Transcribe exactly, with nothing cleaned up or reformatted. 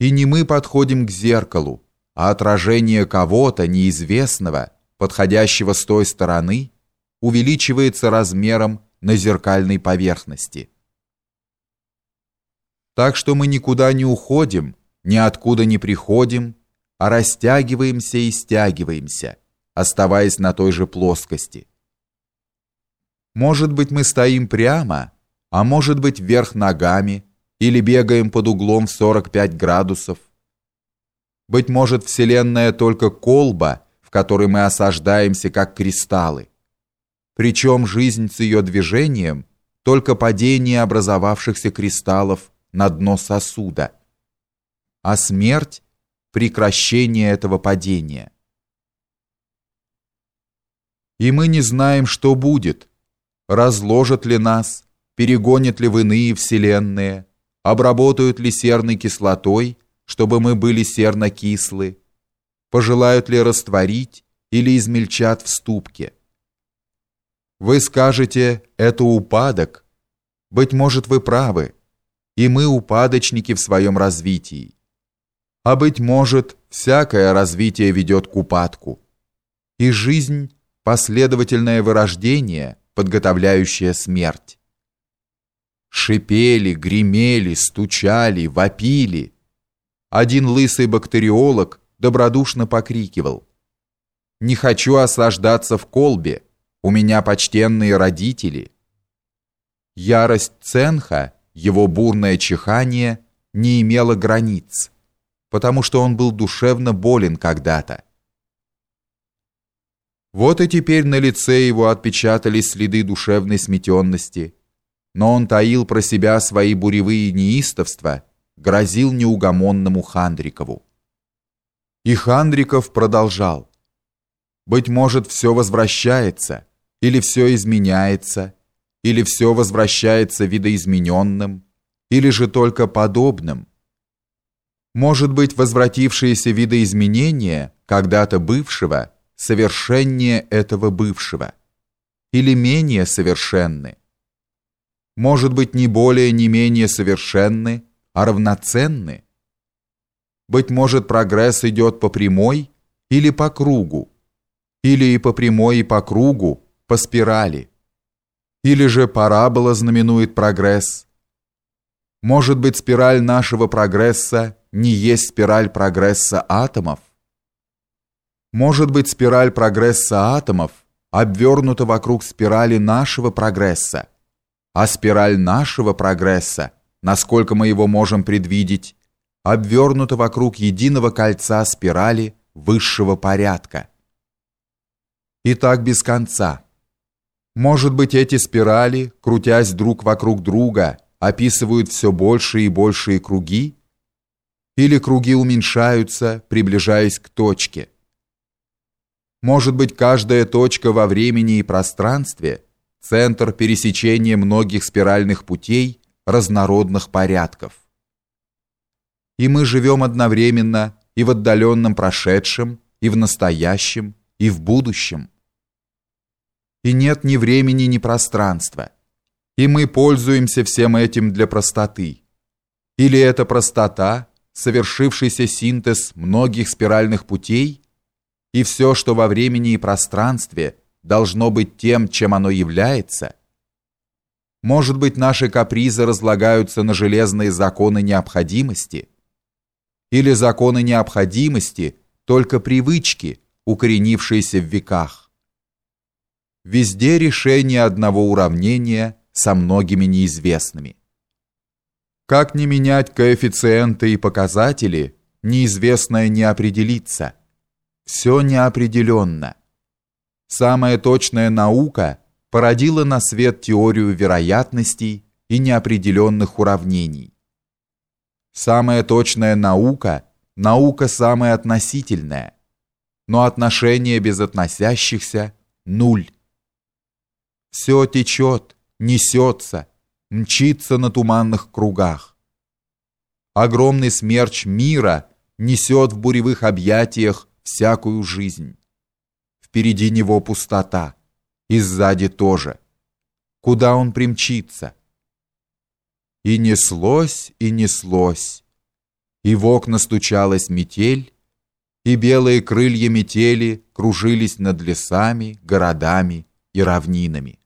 И не мы подходим к зеркалу, а отражение кого-то неизвестного, подходящего с той стороны, увеличивается размером на зеркальной поверхности. Так что мы никуда не уходим, ниоткуда не приходим, а растягиваемся и стягиваемся, оставаясь на той же плоскости. Может быть, мы стоим прямо, а может быть, вверх ногами, или бегаем под углом в сорок пять градусов. Быть может, Вселенная только колба, в которой мы осаждаемся, как кристаллы. Причем жизнь с ее движением – только падение образовавшихся кристаллов на дно сосуда, а смерть – прекращение этого падения. И мы не знаем, что будет, разложат ли нас, перегонят ли в иные вселенные, обработают ли серной кислотой, чтобы мы были серно-кислы, пожелают ли растворить или измельчат в ступке. Вы скажете, это упадок. Быть может, вы правы, и мы упадочники в своем развитии. А быть может, всякое развитие ведет к упадку. И жизнь – последовательное вырождение, подготовляющее смерть. Шипели, гремели, стучали, вопили. Один лысый бактериолог добродушно покрикивал: «Не хочу осаждаться в колбе, у меня почтенные родители». Ярость Ценха, его бурное чихание, не имело границ, потому что он был душевно болен когда-то. Вот и теперь на лице его отпечатались следы душевной сметенности, но он таил про себя свои буревые неистовства, грозил неугомонному Хандрикову. И Хандриков продолжал: «Быть может, все возвращается, или все изменяется, или все возвращается видоизмененным, или же только подобным. Может быть, возвратившиеся видоизменения, когда-то бывшего, совершеннее этого бывшего, или менее совершенны. Может быть, не более, не менее совершенны, а равноценны. Быть может, прогресс идет по прямой или по кругу, или и по прямой, и по кругу, по спирали. Или же парабола знаменует прогресс. Может быть, спираль нашего прогресса не есть спираль прогресса атомов? Может быть, спираль прогресса атомов обвернута вокруг спирали нашего прогресса, а спираль нашего прогресса, насколько мы его можем предвидеть, обвернута вокруг единого кольца спирали высшего порядка. И так без конца. Может быть, эти спирали, крутясь друг вокруг друга, описывают все большие и большие круги? Или круги уменьшаются, приближаясь к точке? Может быть, каждая точка во времени и пространстве – центр пересечения многих спиральных путей разнородных порядков. И мы живем одновременно и в отдаленном прошедшем, и в настоящем, и в будущем. И нет ни времени, ни пространства. И мы пользуемся всем этим для простоты. Или это простота, совершившийся синтез многих спиральных путей, и все, что во времени и пространстве должно быть тем, чем оно является? Может быть, наши капризы разлагаются на железные законы необходимости? Или законы необходимости только привычки, укоренившиеся в веках? Везде решение одного уравнения со многими неизвестными. Как не менять коэффициенты и показатели, неизвестное не определится. Все неопределенно. Самая точная наука породила на свет теорию вероятностей и неопределенных уравнений. Самая точная наука – наука самая относительная, но отношение без относящихся – нуль. Все течет, несется, мчится на туманных кругах. Огромный смерч мира несет в буревых объятиях всякую жизнь. Впереди него пустота, и сзади тоже. Куда он примчится? И неслось, и неслось. И в окна стучалась метель, и белые крылья метели кружились над лесами, городами и равнинами.